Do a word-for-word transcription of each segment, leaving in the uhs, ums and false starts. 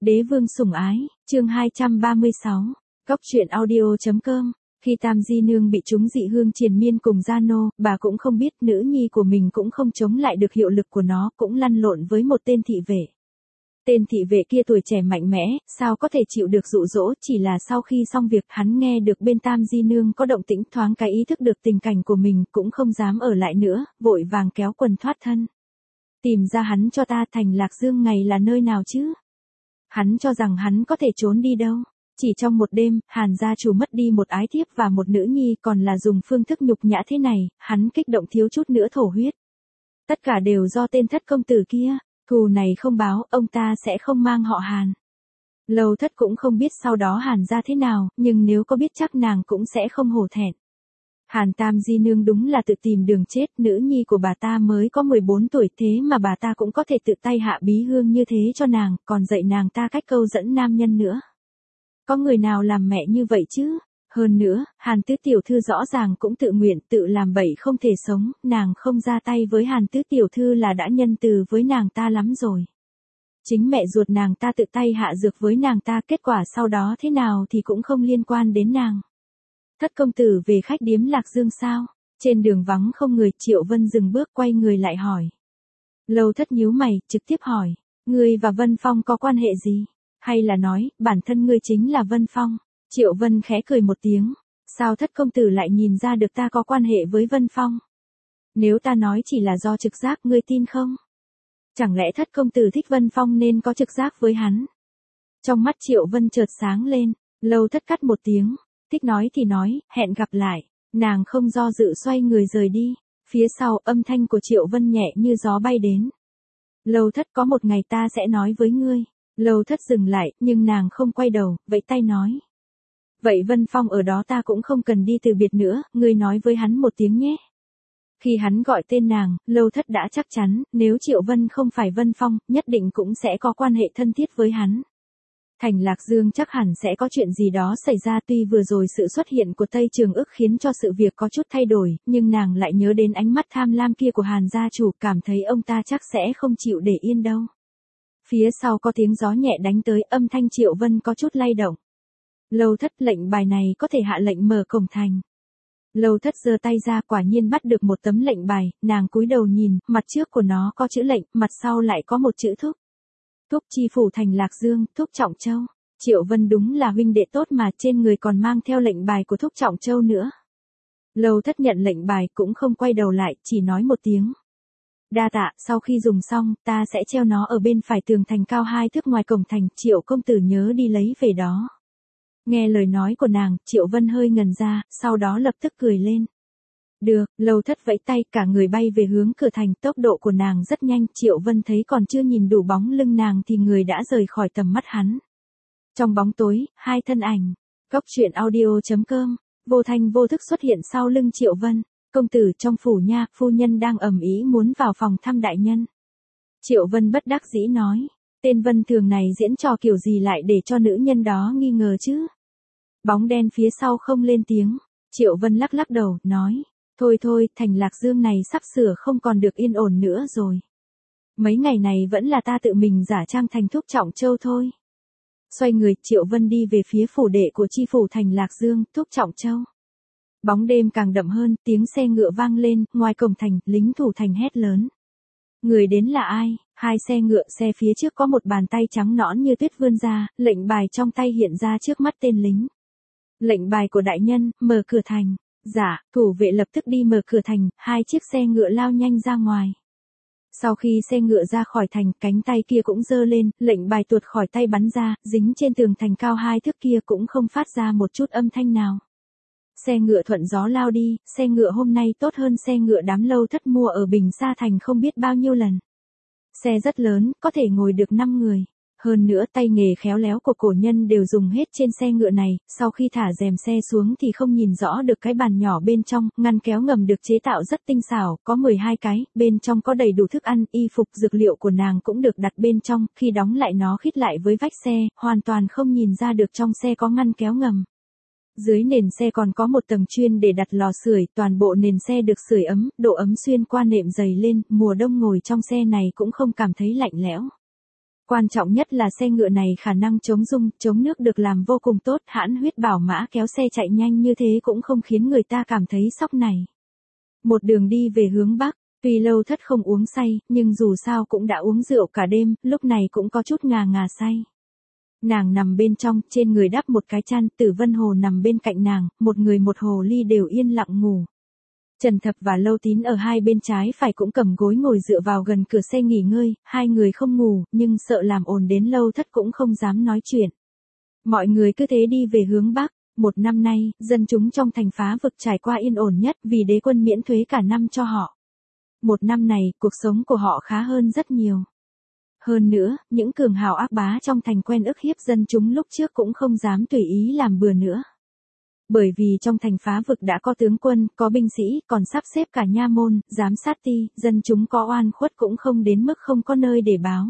Đế vương sủng ái, chương hai trăm ba mươi sáu, Cóc truyện audio.com. Khi Tam Di Nương bị chúng dị hương triền miên cùng gia nô, bà cũng không biết nữ nhi của mình cũng không chống lại được hiệu lực của nó, cũng lăn lộn với một tên thị vệ. Tên thị vệ kia tuổi trẻ mạnh mẽ, sao có thể chịu được dụ dỗ, chỉ là sau khi xong việc hắn nghe được bên Tam Di Nương có động tĩnh, thoáng cái ý thức được tình cảnh của mình, cũng không dám ở lại nữa, vội vàng kéo quần thoát thân. Tìm ra hắn cho ta, thành Lạc Dương ngày là nơi nào chứ? Hắn cho rằng hắn có thể trốn đi đâu. Chỉ trong một đêm, Hàn gia chủ mất đi một ái thiếp và một nữ nhi, còn là dùng phương thức nhục nhã thế này, hắn kích động thiếu chút nữa thổ huyết. Tất cả đều do tên Thất công tử kia, thù này không báo, ông ta sẽ không mang họ Hàn. Lâu Thất cũng không biết sau đó Hàn gia thế nào, nhưng nếu có biết chắc nàng cũng sẽ không hổ thẹn. Hàn Tam Di Nương đúng là tự tìm đường chết, nữ nhi của bà ta mới có mười bốn tuổi, thế mà bà ta cũng có thể tự tay hạ bí hương như thế cho nàng, còn dạy nàng ta cách câu dẫn nam nhân nữa. Có người nào làm mẹ như vậy chứ? Hơn nữa, Hàn Tứ Tiểu Thư rõ ràng cũng tự nguyện tự làm bậy không thể sống, nàng không ra tay với Hàn Tứ Tiểu Thư là đã nhân từ với nàng ta lắm rồi. Chính mẹ ruột nàng ta tự tay hạ dược với nàng ta, kết quả sau đó thế nào thì cũng không liên quan đến nàng. Thất công tử về khách điếm Lạc Dương sao? Trên đường vắng không người, Triệu Vân dừng bước quay người lại hỏi. Lâu Thất nhíu mày, trực tiếp hỏi, ngươi và Vân Phong có quan hệ gì? Hay là nói, bản thân ngươi chính là Vân Phong? Triệu Vân khẽ cười một tiếng, sao Thất công tử lại nhìn ra được ta có quan hệ với Vân Phong? Nếu ta nói chỉ là do trực giác, ngươi tin không? Chẳng lẽ Thất công tử thích Vân Phong nên có trực giác với hắn? Trong mắt Triệu Vân chợt sáng lên, Lâu Thất cắt một tiếng, thích nói thì nói, hẹn gặp lại. Nàng không do dự xoay người rời đi. Phía sau, âm thanh của Triệu Vân nhẹ như gió bay đến. Lâu Thất, có một ngày ta sẽ nói với ngươi. Lâu Thất dừng lại, nhưng nàng không quay đầu, vẫy tay nói. Vậy Vân Phong ở đó ta cũng không cần đi từ biệt nữa, ngươi nói với hắn một tiếng nhé. Khi hắn gọi tên nàng, Lâu Thất đã chắc chắn, nếu Triệu Vân không phải Vân Phong, nhất định cũng sẽ có quan hệ thân thiết với hắn. Thành Lạc Dương chắc hẳn sẽ có chuyện gì đó xảy ra, tuy vừa rồi sự xuất hiện của Tây Trường Ức khiến cho sự việc có chút thay đổi, nhưng nàng lại nhớ đến ánh mắt tham lam kia của Hàn gia chủ, cảm thấy ông ta chắc sẽ không chịu để yên đâu. Phía sau có tiếng gió nhẹ đánh tới, âm thanh Triệu Vân có chút lay động. Lâu Thất, lệnh bài này có thể hạ lệnh mở cổng thành. Lâu Thất giơ tay ra, quả nhiên bắt được một tấm lệnh bài, nàng cúi đầu nhìn, mặt trước của nó có chữ lệnh, mặt sau lại có một chữ thúc. Thúc chi phủ thành Lạc Dương, Thúc Trọng Châu. Triệu Vân đúng là huynh đệ tốt mà, trên người còn mang theo lệnh bài của Thúc Trọng Châu nữa. Lâu Thất nhận lệnh bài cũng không quay đầu lại, chỉ nói một tiếng. Đa tạ, sau khi dùng xong, ta sẽ treo nó ở bên phải tường thành cao hai thước ngoài cổng thành, Triệu công tử nhớ đi lấy về đó. Nghe lời nói của nàng, Triệu Vân hơi ngần ra, sau đó lập tức cười lên. Được, Lâu Thất vẫy tay, cả người bay về hướng cửa thành, tốc độ của nàng rất nhanh, Triệu Vân thấy còn chưa nhìn đủ bóng lưng nàng thì người đã rời khỏi tầm mắt hắn. Trong bóng tối, hai thân ảnh, Cóc truyện audio.com, vô thanh vô thức xuất hiện sau lưng Triệu Vân. Công tử, trong phủ nha, phu nhân đang ầm ĩ muốn vào phòng thăm đại nhân. Triệu Vân bất đắc dĩ nói, tên Vân Thường này diễn trò kiểu gì lại để cho nữ nhân đó nghi ngờ chứ? Bóng đen phía sau không lên tiếng, Triệu Vân lắc lắc đầu, nói. Thôi thôi, thành Lạc Dương này sắp sửa không còn được yên ổn nữa rồi. Mấy ngày này vẫn là ta tự mình giả trang thành Thúc Trọng Châu thôi. Xoay người, Triệu Vân đi về phía phủ đệ của chi phủ thành Lạc Dương, Thúc Trọng Châu. Bóng đêm càng đậm hơn, tiếng xe ngựa vang lên, ngoài cổng thành, lính thủ thành hét lớn. Người đến là ai? Hai xe ngựa, xe phía trước có một bàn tay trắng nõn như tuyết vươn ra, lệnh bài trong tay hiện ra trước mắt tên lính. Lệnh bài của đại nhân, mở cửa thành. Dạ, thủ vệ lập tức đi mở cửa thành, hai chiếc xe ngựa lao nhanh ra ngoài. Sau khi xe ngựa ra khỏi thành, cánh tay kia cũng giơ lên, lệnh bài tuột khỏi tay bắn ra, dính trên tường thành cao hai thước kia cũng không phát ra một chút âm thanh nào. Xe ngựa thuận gió lao đi, xe ngựa hôm nay tốt hơn xe ngựa đám Lâu Thất mua ở Bình Sa Thành không biết bao nhiêu lần. Xe rất lớn, có thể ngồi được năm người. Hơn nữa tay nghề khéo léo của cổ nhân đều dùng hết trên xe ngựa này, sau khi thả rèm xe xuống thì không nhìn rõ được cái bàn nhỏ bên trong, ngăn kéo ngầm được chế tạo rất tinh xảo, có mười hai cái, bên trong có đầy đủ thức ăn, y phục, dược liệu của nàng cũng được đặt bên trong, khi đóng lại nó khít lại với vách xe, hoàn toàn không nhìn ra được trong xe có ngăn kéo ngầm. Dưới nền xe còn có một tầng chuyên để đặt lò sưởi, toàn bộ nền xe được sưởi ấm, độ ấm xuyên qua nệm dày lên, mùa đông ngồi trong xe này cũng không cảm thấy lạnh lẽo. Quan trọng nhất là xe ngựa này khả năng chống rung, chống nước được làm vô cùng tốt, hãn huyết bảo mã kéo xe chạy nhanh như thế cũng không khiến người ta cảm thấy sốc này. Một đường đi về hướng Bắc, tuy Lâu Thất không uống say, nhưng dù sao cũng đã uống rượu cả đêm, lúc này cũng có chút ngà ngà say. Nàng nằm bên trong, trên người đắp một cái chăn, Tử Vân Hồ nằm bên cạnh nàng, một người một hồ ly đều yên lặng ngủ. Trần Thập và Lâu Tín ở hai bên trái phải cũng cầm gối ngồi dựa vào gần cửa xe nghỉ ngơi, hai người không ngủ, nhưng sợ làm ồn đến Lâu Thất cũng không dám nói chuyện. Mọi người cứ thế đi về hướng Bắc, một năm nay, dân chúng trong thành Phá Vực trải qua yên ổn nhất vì đế quân miễn thuế cả năm cho họ. Một năm này, cuộc sống của họ khá hơn rất nhiều. Hơn nữa, những cường hào ác bá trong thành quen ức hiếp dân chúng lúc trước cũng không dám tùy ý làm bừa nữa. Bởi vì trong thành Phá Vực đã có tướng quân, có binh sĩ, còn sắp xếp cả nha môn, giám sát ti, dân chúng có oan khuất cũng không đến mức không có nơi để báo.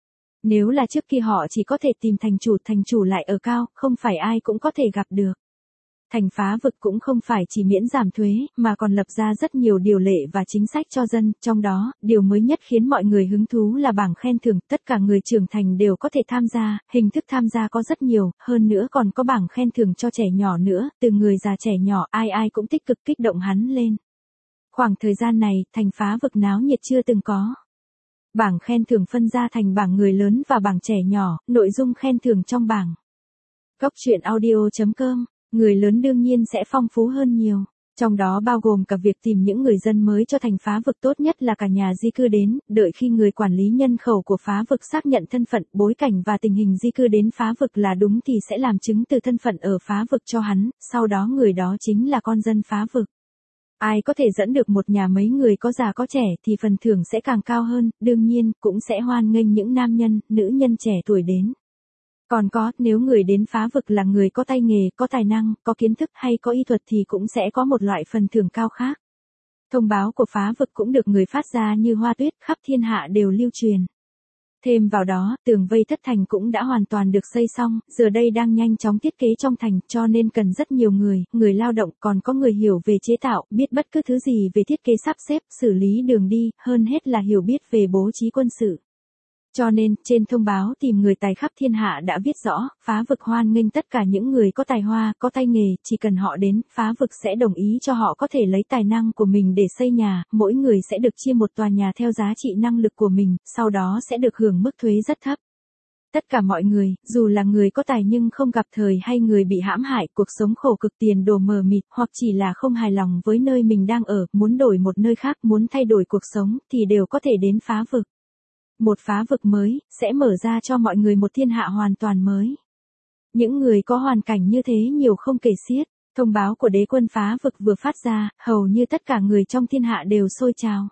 Nếu là trước kia họ chỉ có thể tìm thành chủ, thành chủ lại ở cao, không phải ai cũng có thể gặp được. Thành Phá Vực cũng không phải chỉ miễn giảm thuế, mà còn lập ra rất nhiều điều lệ và chính sách cho dân, trong đó, điều mới nhất khiến mọi người hứng thú là bảng khen thưởng, tất cả người trưởng thành đều có thể tham gia, hình thức tham gia có rất nhiều, hơn nữa còn có bảng khen thưởng cho trẻ nhỏ nữa, từ người già trẻ nhỏ, ai ai cũng tích cực kích động hắn lên. Khoảng thời gian này, thành Phá Vực náo nhiệt chưa từng có. Bảng khen thưởng phân ra thành bảng người lớn và bảng trẻ nhỏ, nội dung khen thưởng trong bảng. Góc truyện audio chấm com. Người lớn đương nhiên sẽ phong phú hơn nhiều, trong đó bao gồm cả việc tìm những người dân mới cho thành Phá Vực, tốt nhất là cả nhà di cư đến, đợi khi người quản lý nhân khẩu của Phá Vực xác nhận thân phận, bối cảnh và tình hình di cư đến Phá Vực là đúng thì sẽ làm chứng từ thân phận ở Phá Vực cho hắn, sau đó người đó chính là con dân Phá Vực. Ai có thể dẫn được một nhà mấy người có già có trẻ thì phần thưởng sẽ càng cao hơn, đương nhiên cũng sẽ hoan nghênh những nam nhân, nữ nhân trẻ tuổi đến. Còn có, nếu người đến Phá Vực là người có tay nghề, có tài năng, có kiến thức hay có y thuật thì cũng sẽ có một loại phần thưởng cao khác. Thông báo của Phá Vực cũng được người phát ra như hoa tuyết, khắp thiên hạ đều lưu truyền. Thêm vào đó, tường vây thất thành cũng đã hoàn toàn được xây xong, giờ đây đang nhanh chóng thiết kế trong thành, cho nên cần rất nhiều người, người lao động, còn có người hiểu về chế tạo, biết bất cứ thứ gì về thiết kế sắp xếp, xử lý đường đi, hơn hết là hiểu biết về bố trí quân sự. Cho nên, trên thông báo tìm người tài khắp thiên hạ đã viết rõ, Phá Vực hoan nghênh tất cả những người có tài hoa, có tay nghề, chỉ cần họ đến, Phá Vực sẽ đồng ý cho họ có thể lấy tài năng của mình để xây nhà, mỗi người sẽ được chia một tòa nhà theo giá trị năng lực của mình, sau đó sẽ được hưởng mức thuế rất thấp. Tất cả mọi người, dù là người có tài nhưng không gặp thời hay người bị hãm hại, cuộc sống khổ cực tiền đồ mờ mịt, hoặc chỉ là không hài lòng với nơi mình đang ở, muốn đổi một nơi khác, muốn thay đổi cuộc sống, thì đều có thể đến Phá Vực. Một Phá Vực mới, sẽ mở ra cho mọi người một thiên hạ hoàn toàn mới. Những người có hoàn cảnh như thế nhiều không kể xiết, thông báo của đế quân Phá Vực vừa phát ra, hầu như tất cả người trong thiên hạ đều sôi trào.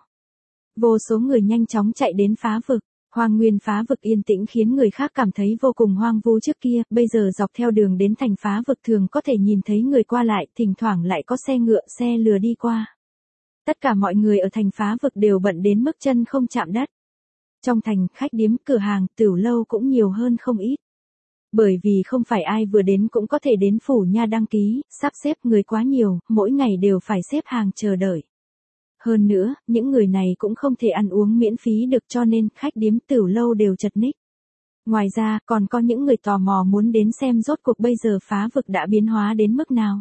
Vô số người nhanh chóng chạy đến Phá Vực, hoang nguyên Phá Vực yên tĩnh khiến người khác cảm thấy vô cùng hoang vu trước kia, bây giờ dọc theo đường đến thành Phá Vực thường có thể nhìn thấy người qua lại, thỉnh thoảng lại có xe ngựa, xe lừa đi qua. Tất cả mọi người ở thành Phá Vực đều bận đến mức chân không chạm đất. Trong thành, khách điếm, cửa hàng, tửu lâu cũng nhiều hơn không ít. Bởi vì không phải ai vừa đến cũng có thể đến phủ nha đăng ký, sắp xếp người quá nhiều, mỗi ngày đều phải xếp hàng chờ đợi. Hơn nữa, những người này cũng không thể ăn uống miễn phí được cho nên khách điếm tửu lâu đều chật ních. Ngoài ra, còn có những người tò mò muốn đến xem rốt cuộc bây giờ Phá Vực đã biến hóa đến mức nào.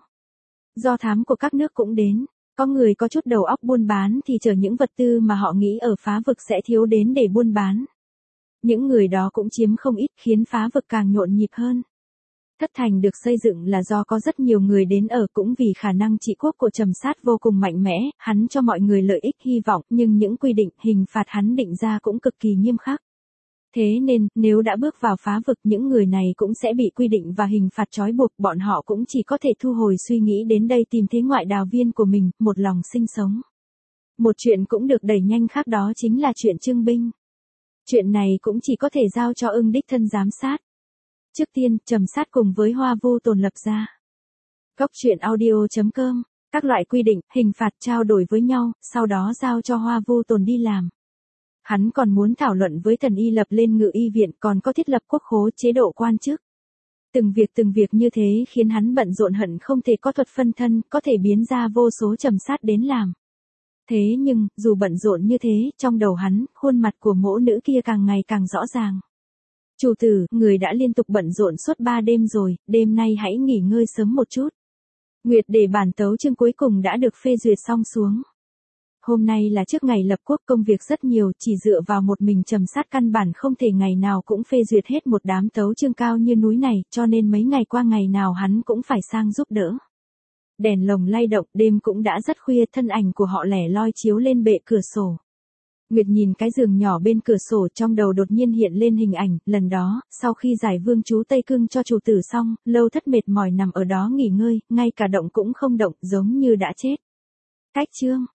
Do thám của các nước cũng đến. Có người có chút đầu óc buôn bán thì chở những vật tư mà họ nghĩ ở Phá Vực sẽ thiếu đến để buôn bán. Những người đó cũng chiếm không ít khiến Phá Vực càng nhộn nhịp hơn. Thất thành được xây dựng là do có rất nhiều người đến ở cũng vì khả năng trị quốc của Trầm Sát vô cùng mạnh mẽ, hắn cho mọi người lợi ích hy vọng nhưng những quy định hình phạt hắn định ra cũng cực kỳ nghiêm khắc. Thế nên, nếu đã bước vào Phá Vực những người này cũng sẽ bị quy định và hình phạt trói buộc, bọn họ cũng chỉ có thể thu hồi suy nghĩ đến đây tìm thế ngoại đào viên của mình, một lòng sinh sống. Một chuyện cũng được đẩy nhanh khác đó chính là chuyện trưng binh. Chuyện này cũng chỉ có thể giao cho Ưng đích thân giám sát. Trước tiên, Trầm Sát cùng với Hoa Vu Tồn lập ra. Góc truyện audio chấm com, các loại quy định, hình phạt trao đổi với nhau, sau đó giao cho Hoa Vu Tồn đi làm. Hắn còn muốn thảo luận với thần y lập lên ngự y viện, còn có thiết lập quốc khố, chế độ quan chức. Từng việc từng việc như thế khiến hắn bận rộn hận không thể có thuật phân thân, có thể biến ra vô số Trầm Sát đến làm. Thế nhưng, dù bận rộn như thế, trong đầu hắn, khuôn mặt của mỗ nữ kia càng ngày càng rõ ràng. Chủ tử, người đã liên tục bận rộn suốt ba đêm rồi, đêm nay hãy nghỉ ngơi sớm một chút. Nguyệt để bản tấu chương cuối cùng đã được phê duyệt xong xuống. Hôm nay là trước ngày lập quốc, công việc rất nhiều, chỉ dựa vào một mình Trầm Sát căn bản không thể ngày nào cũng phê duyệt hết một đám tấu chương cao như núi này, cho nên mấy ngày qua ngày nào hắn cũng phải sang giúp đỡ. Đèn lồng lay động, đêm cũng đã rất khuya, thân ảnh của họ lẻ loi chiếu lên bệ cửa sổ. Nguyệt nhìn cái giường nhỏ bên cửa sổ, trong đầu đột nhiên hiện lên hình ảnh, lần đó, sau khi giải vương chú Tây Cưng cho chủ tử xong, Lâu Thất mệt mỏi nằm ở đó nghỉ ngơi, ngay cả động cũng không động, giống như đã chết. Cách chương